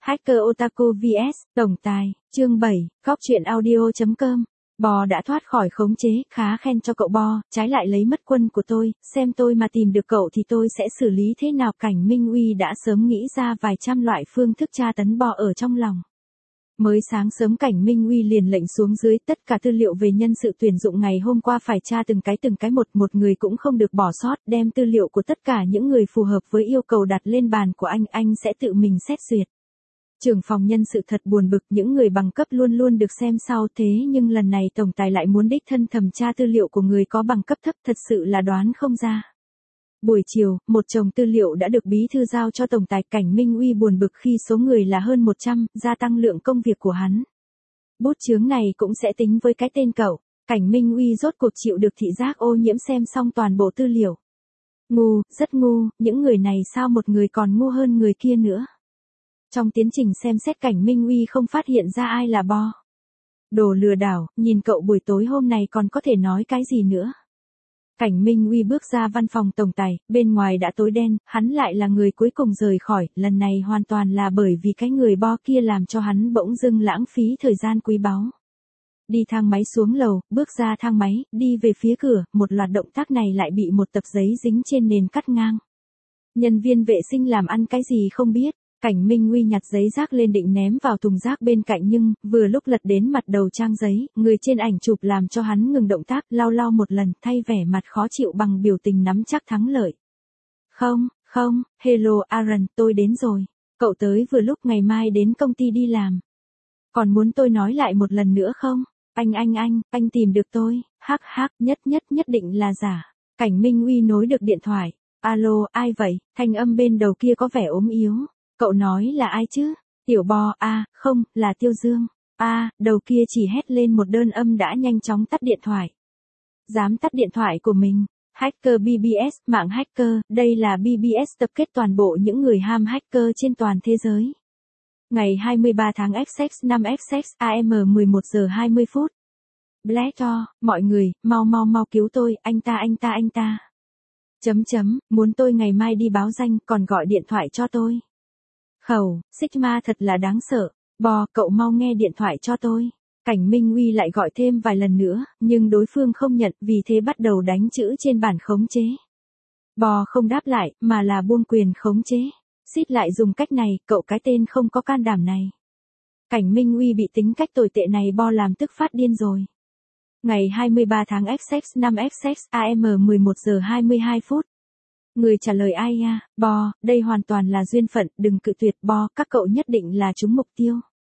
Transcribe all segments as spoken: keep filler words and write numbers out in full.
Hacker Otaku vs Tổng tài, chương bảy, góc truyện audio chấm com. Bò đã thoát khỏi khống chế, khá khen cho cậu Bo, trái lại lấy mất quân của tôi, xem tôi mà tìm được cậu thì tôi sẽ xử lý thế nào. Cảnh Minh Uy đã sớm nghĩ ra vài trăm loại phương thức tra tấn Bo ở trong lòng. Mới sáng sớm Cảnh Minh Uy liền lệnh xuống dưới tất cả tư liệu về nhân sự tuyển dụng ngày hôm qua phải tra từng cái từng cái một, một người cũng không được bỏ sót, đem tư liệu của tất cả những người phù hợp với yêu cầu đặt lên bàn của anh, anh sẽ tự mình xét duyệt. Trưởng phòng nhân sự thật buồn bực, những người bằng cấp luôn luôn được xem sau, thế nhưng lần này tổng tài lại muốn đích thân thẩm tra tư liệu của người có bằng cấp thấp, thật sự là đoán không ra. Buổi chiều, một chồng tư liệu đã được bí thư giao cho tổng tài. Cảnh Minh Uy buồn bực khi số người là hơn một trăm, gia tăng lượng công việc của hắn. Bút chướng này cũng sẽ tính với cái tên cậu. Cảnh Minh Uy rốt cuộc chịu được thị giác ô nhiễm xem xong toàn bộ tư liệu. Ngu, rất ngu, những người này sao một người còn ngu hơn người kia nữa. Trong tiến trình xem xét Cảnh Minh Uy không phát hiện ra ai là Bo. Đồ lừa đảo, nhìn cậu buổi tối hôm nay còn có thể nói cái gì nữa. Cảnh Minh Uy bước ra văn phòng tổng tài, bên ngoài đã tối đen, hắn lại là người cuối cùng rời khỏi, lần này hoàn toàn là bởi vì cái người Bo kia làm cho hắn bỗng dưng lãng phí thời gian quý báu. Đi thang máy xuống lầu, bước ra thang máy, đi về phía cửa, một loạt động tác này lại bị một tập giấy dính trên nền cắt ngang. Nhân viên vệ sinh làm ăn cái gì không biết. Cảnh Minh Uy nhặt giấy rác lên định ném vào thùng rác bên cạnh nhưng, vừa lúc lật đến mặt đầu trang giấy, người trên ảnh chụp làm cho hắn ngừng động tác, lau lau một lần, thay vẻ mặt khó chịu bằng biểu tình nắm chắc thắng lợi. Không, không, hello Aaron, tôi đến rồi. Cậu tới vừa lúc, ngày mai đến công ty đi làm. Còn muốn tôi nói lại một lần nữa không? Anh anh anh, anh tìm được tôi, hắc hắc, nhất nhất nhất định là giả. Cảnh Minh Uy nối được điện thoại. Alo, ai vậy? Thanh âm bên đầu kia có vẻ ốm yếu. Cậu nói là ai chứ? Tiểu Bo, a, à, không, là Tiêu Dương. A, à, đầu kia chỉ hét lên một đơn âm đã nhanh chóng tắt điện thoại. Dám tắt điện thoại của mình. Hacker bê bê ét, mạng hacker, đây là bê bê ét tập kết toàn bộ những người ham hacker trên toàn thế giới. Ngày hai mươi ba tháng Essex năm Essex a em mười một giờ hai mươi phút. Blacktor, mọi người, mau mau mau cứu tôi, anh ta anh ta anh ta. Chấm chấm, muốn tôi ngày mai đi báo danh, còn gọi điện thoại cho tôi. Khẩu, Sigma thật là đáng sợ. Bo, cậu mau nghe điện thoại cho tôi. Cảnh Minh Uy lại gọi thêm vài lần nữa, nhưng đối phương không nhận, vì thế bắt đầu đánh chữ trên bản khống chế. Bo không đáp lại, mà là buông quyền khống chế. Xít lại dùng cách này, cậu cái tên không có can đảm này. Cảnh Minh Uy bị tính cách tồi tệ này Bo làm tức phát điên rồi. Ngày hai mươi ba tháng Essex năm Essex a em mười một giờ hai mươi hai phút. Người trả lời ai à, Bo, đây hoàn toàn là duyên phận, đừng cự tuyệt Bo, các cậu nhất định là trúng mục tiêu.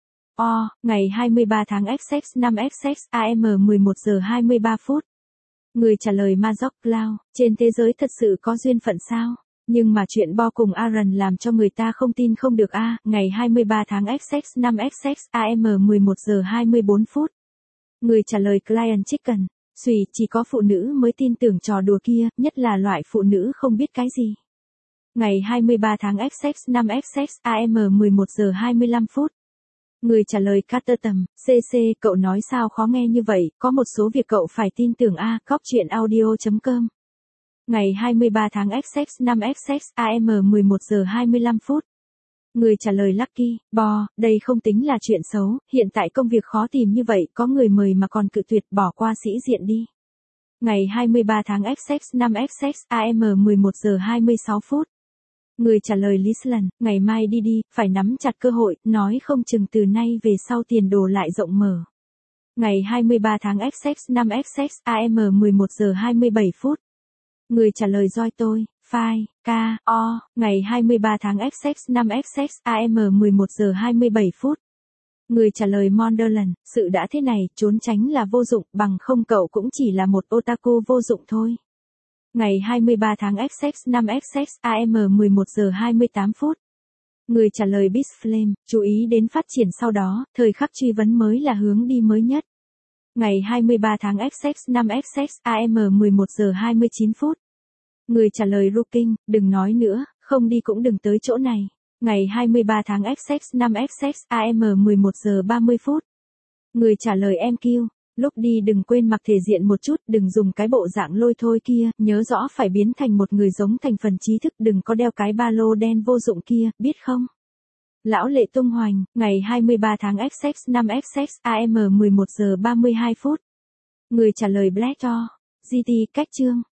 O, ngày hai mươi ba tháng Essex năm Essex a em mười một giờ hai mươi ba phút. Người trả lời Majok Cloud, trên thế giới thật sự có duyên phận sao? Nhưng mà chuyện Bo cùng Aaron làm cho người ta không tin không được a, à, ngày hai mươi ba tháng Essex năm Essex a em mười một giờ hai mươi bốn phút. Người trả lời Client Chicken. Xùy, chỉ có phụ nữ mới tin tưởng trò đùa kia, nhất là loại phụ nữ không biết cái gì. Ngày hai mươi ba tháng Essex năm Essex a em mười một giờ hai mươi lăm phút. Người trả lời Carter Tầm, xê xê, cậu nói sao khó nghe như vậy, có một số việc cậu phải tin tưởng a, góc truyện audio chấm com. Ngày hai mươi ba tháng Essex năm Essex a em mười một giờ hai mươi lăm phút. Người trả lời Lucky, Bo, đây không tính là chuyện xấu, hiện tại công việc khó tìm như vậy, có người mời mà còn cự tuyệt, bỏ qua sĩ diện đi. Ngày hai mươi ba tháng Essex năm Essex a em mười một giờ hai mươi sáu phút. Người trả lời Lisland, ngày mai đi đi, phải nắm chặt cơ hội, nói không chừng từ nay về sau tiền đồ lại rộng mở. Ngày hai mươi ba tháng Essex năm Essex a em mười một giờ hai mươi bảy phút. Người trả lời Doi tôi, Phai, K, O, ngày hai mươi ba tháng Essex năm Essex a em mười một giờ hai mươi bảy phút. Người trả lời Monderland, sự đã thế này, trốn tránh là vô dụng, bằng không cậu cũng chỉ là một otaku vô dụng thôi. Ngày hai mươi ba tháng Essex năm Essex a em mười một giờ hai mươi tám phút. Người trả lời Bisflame, chú ý đến phát triển sau đó, thời khắc truy vấn mới là hướng đi mới nhất. Ngày hai mươi ba tháng Essex năm Essex a em mười một giờ hai mươi chín phút. Người trả lời Rooking, đừng nói nữa, không đi cũng đừng tới chỗ này. Ngày hai mươi ba tháng Essex năm Essex a em mười một giờ ba mươi phút. Người trả lời em kiu, lúc đi đừng quên mặc thể diện một chút, đừng dùng cái bộ dạng lôi thôi kia, nhớ rõ phải biến thành một người giống thành phần trí thức, đừng có đeo cái ba lô đen vô dụng kia, biết không? Lão Lệ tung hoành, ngày hai mươi ba tháng Essex năm Essex a em mười một giờ ba mươi hai phút. Người trả lời Black to. giê tê, cách chương.